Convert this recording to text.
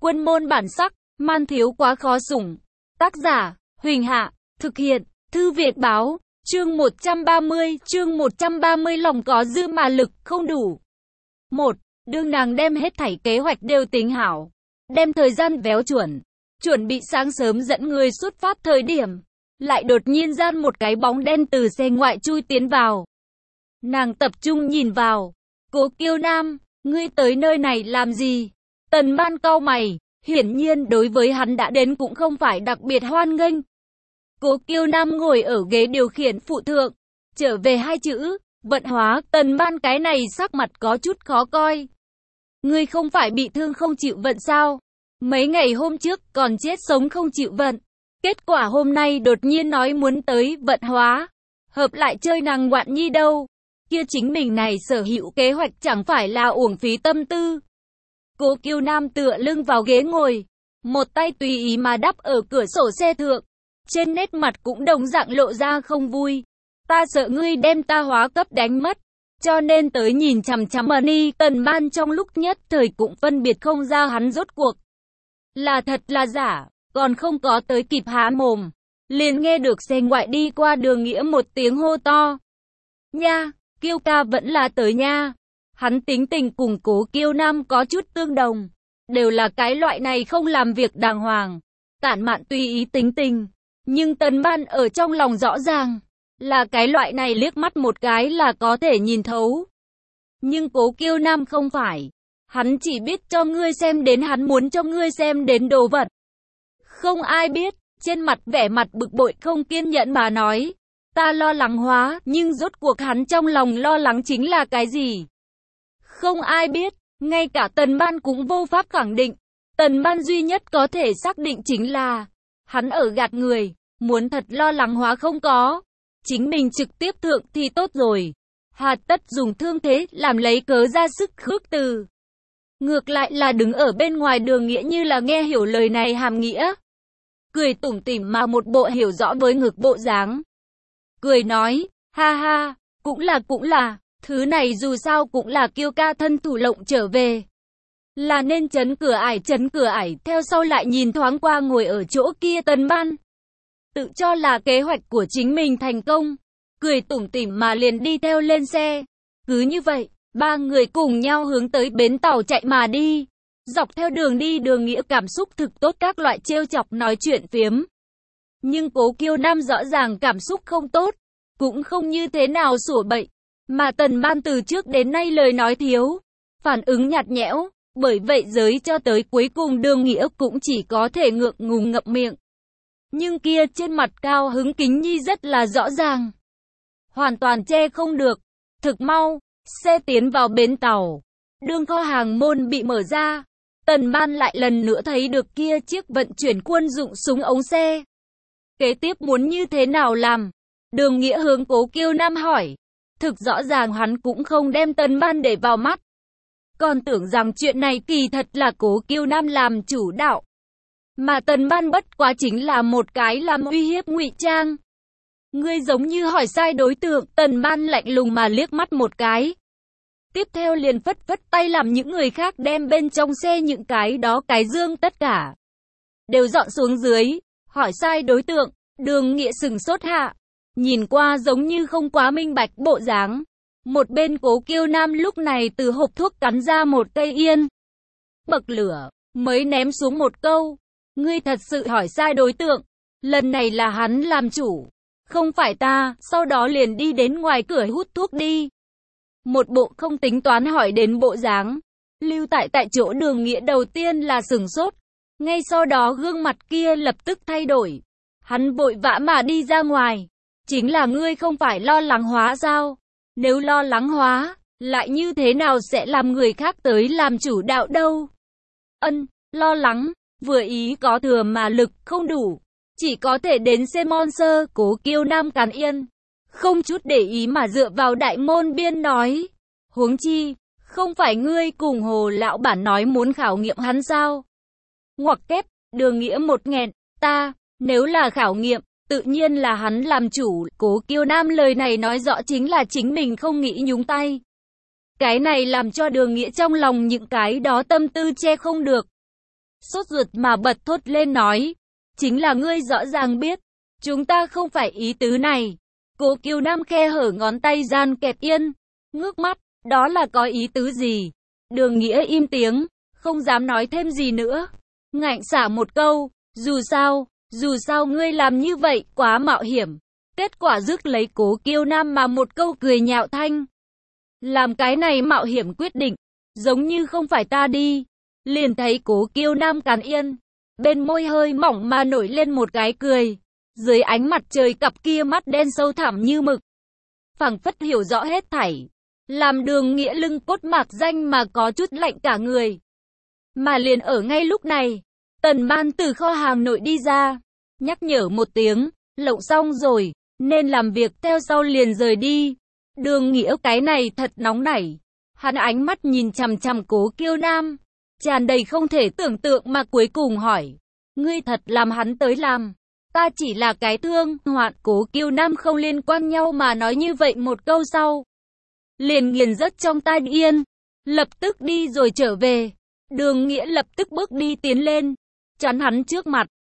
Quân môn bản sắc, man thiếu quá khó sủng. Tác giả, Huỳnh Hạ, thực hiện, Thư Việt Báo, chương 130 lòng có dư mà lực không đủ. 1. Đương nàng đem hết thảy kế hoạch đều tính hảo, đem thời gian véo chuẩn bị sáng sớm dẫn người xuất phát thời điểm, lại đột nhiên gian một cái bóng đen từ xe ngoại chui tiến vào. Nàng tập trung nhìn vào, Cố Kiêu Nam, ngươi tới nơi này làm gì? Tần Ban cau mày, hiển nhiên đối với hắn đã đến cũng không phải đặc biệt hoan nghênh. Cố Kiêu Nam ngồi ở ghế điều khiển phụ thượng, trở về hai chữ, vận hóa. Tần Ban cái này sắc mặt có chút khó coi. Ngươi không phải bị thương không chịu vận sao? Mấy ngày hôm trước còn chết sống không chịu vận. Kết quả hôm nay đột nhiên nói muốn tới vận hóa. Hợp lại chơi nàng ngoạn nhi đâu. Kia chính mình này sở hữu kế hoạch chẳng phải là uổng phí tâm tư. Cố Kiêu Nam tựa lưng vào ghế ngồi, một tay tùy ý mà đắp ở cửa sổ xe thượng. Trên nét mặt cũng đồng dạng lộ ra không vui. Ta sợ ngươi đem ta hóa cấp đánh mất, cho nên tới nhìn chằm chằm Ni. Tần Ban trong lúc nhất thời cũng phân biệt không ra hắn rốt cuộc là thật là giả, còn không có tới kịp há mồm, liền nghe được xe ngoại đi qua Đường Nghĩa một tiếng hô to. Nha, Kiêu ca vẫn là tới nha. Hắn tính tình cùng Cố Kiêu Nam có chút tương đồng, đều là cái loại này không làm việc đàng hoàng, tản mạn tùy ý tính tình. Nhưng Tần Ban ở trong lòng rõ ràng, là cái loại này liếc mắt một cái là có thể nhìn thấu. Nhưng Cố Kiêu Nam không phải, hắn chỉ biết cho ngươi xem đến hắn muốn cho ngươi xem đến đồ vật. Không ai biết, trên mặt vẻ mặt bực bội không kiên nhẫn mà nói. Ta lo lắng hóa, nhưng rốt cuộc hắn trong lòng lo lắng chính là cái gì? Không ai biết, ngay cả Tần Ban cũng vô pháp khẳng định. Tần Ban duy nhất có thể xác định chính là hắn ở gạt người, muốn thật lo lắng hóa không có. Chính mình trực tiếp thượng thì tốt rồi. Hà tất dùng thương thế làm lấy cớ ra sức khước từ. Ngược lại là đứng ở bên ngoài Đường Nghĩa như là nghe hiểu lời này hàm nghĩa. Cười tủm tỉm mà một bộ hiểu rõ với ngực bộ dáng. Cười nói, ha ha, cũng là, thứ này dù sao cũng là Kiêu ca thân thủ lộng trở về. Là nên chấn cửa ải, theo sau lại nhìn thoáng qua ngồi ở chỗ kia Tần Ban. Tự cho là kế hoạch của chính mình thành công, cười tủm tỉm mà liền đi theo lên xe. Cứ như vậy, ba người cùng nhau hướng tới bến tàu chạy mà đi. Dọc theo đường đi Đường Nghĩa cảm xúc thực tốt, các loại trêu chọc nói chuyện phiếm. Nhưng Cố Kiêu Nam rõ ràng cảm xúc không tốt, cũng không như thế nào sủa bậy. Mà Tần Ban từ trước đến nay lời nói thiếu, phản ứng nhạt nhẽo, bởi vậy giới cho tới cuối cùng Đường Nghĩa cũng chỉ có thể ngượng ngùng ngậm miệng. Nhưng kia trên mặt cao hứng kính nhi rất là rõ ràng, hoàn toàn che không được. Thực mau, xe tiến vào bến tàu, đường kho hàng môn bị mở ra, Tần Ban lại lần nữa thấy được kia chiếc vận chuyển quân dụng súng ống xe. Kế tiếp muốn như thế nào làm? Đường Nghĩa hướng Cố Kiêu Nam hỏi. Thực rõ ràng hắn cũng không đem Tần Ban để vào mắt, còn tưởng rằng chuyện này kỳ thật là Cố Kiêu Nam làm chủ đạo, mà Tần Ban bất quá chính là một cái làm uy hiếp ngụy trang. Ngươi giống như hỏi sai đối tượng. Tần Ban lạnh lùng mà liếc mắt một cái, tiếp theo liền phất phất tay làm những người khác đem bên trong xe những cái đó cái dương tất cả đều dọn xuống dưới. Hỏi sai đối tượng? Đường Nghĩa sừng sốt hạ, nhìn qua giống như không quá minh bạch bộ dáng. Một bên Cố Kiêu Nam lúc này từ hộp thuốc cắn ra một cây yên, bậc lửa, mới ném xuống một câu. Ngươi thật sự hỏi sai đối tượng, lần này là hắn làm chủ, không phải ta. Sau đó liền đi đến ngoài cửa hút thuốc đi. Một bộ không tính toán hỏi đến bộ dáng. Lưu tại chỗ Đường Nghĩa đầu tiên là sửng sốt, ngay sau đó gương mặt kia lập tức thay đổi. Hắn vội vã mà đi ra ngoài. Chính là ngươi không phải lo lắng hóa sao? Nếu lo lắng hóa, lại như thế nào sẽ làm người khác tới làm chủ đạo đâu? Lo lắng, vừa ý có thừa mà lực không đủ, chỉ có thể đến xem monster. Cố Kiêu Nam càn yên, không chút để ý mà dựa vào đại môn biên nói. Huống chi, không phải ngươi cùng Hồ lão bản nói muốn khảo nghiệm hắn sao? Ngoặc kép, Đường Nghĩa một nghẹn, nếu là khảo nghiệm, tự nhiên là hắn làm chủ. Cố Kiêu Nam lời này nói rõ chính là chính mình không nghĩ nhúng tay. Cái này làm cho Đường Nghĩa trong lòng những cái đó tâm tư che không được. sốt ruột mà bật thốt lên nói. Chính là ngươi rõ ràng biết, chúng ta không phải ý tứ này. Cố Kiều Nam khe hở ngón tay gian kẹp yên, ngước mắt, đó là có ý tứ gì? Đường Nghĩa im tiếng, không dám nói thêm gì nữa. Ngạnh xả một câu, dù sao ngươi làm như vậy quá mạo hiểm. Kết quả rước lấy Cố Kiều Nam mà một câu cười nhạo thanh. Làm cái này mạo hiểm quyết định, giống như không phải ta đi. Liền thấy Cố Kiều Nam cắn yên, bên môi hơi mỏng mà nổi lên một cái cười. Dưới ánh mặt trời cặp kia mắt đen sâu thẳm như mực, phảng phất hiểu rõ hết thảy, làm Đường Nghĩa lưng cốt mạc danh mà có chút lạnh cả người. Mà liền ở ngay lúc này, Tần Man từ kho hàng nội đi ra, nhắc nhở một tiếng, lộng xong rồi, nên làm việc theo sau liền rời đi. Đường Nghĩa cái này thật nóng nảy, hắn ánh mắt nhìn chằm chằm Cố Kiều Nam, tràn đầy không thể tưởng tượng mà cuối cùng hỏi, ngươi thật làm hắn tới làm? Ta chỉ là cái thương hoạn. Cố Kiều Nam không liên quan nhau mà nói như vậy một câu sau, liền nghiền rất trong tai yên, lập tức đi rồi trở về. Đường Nghĩa lập tức bước đi tiến lên, chắn hắn trước mặt,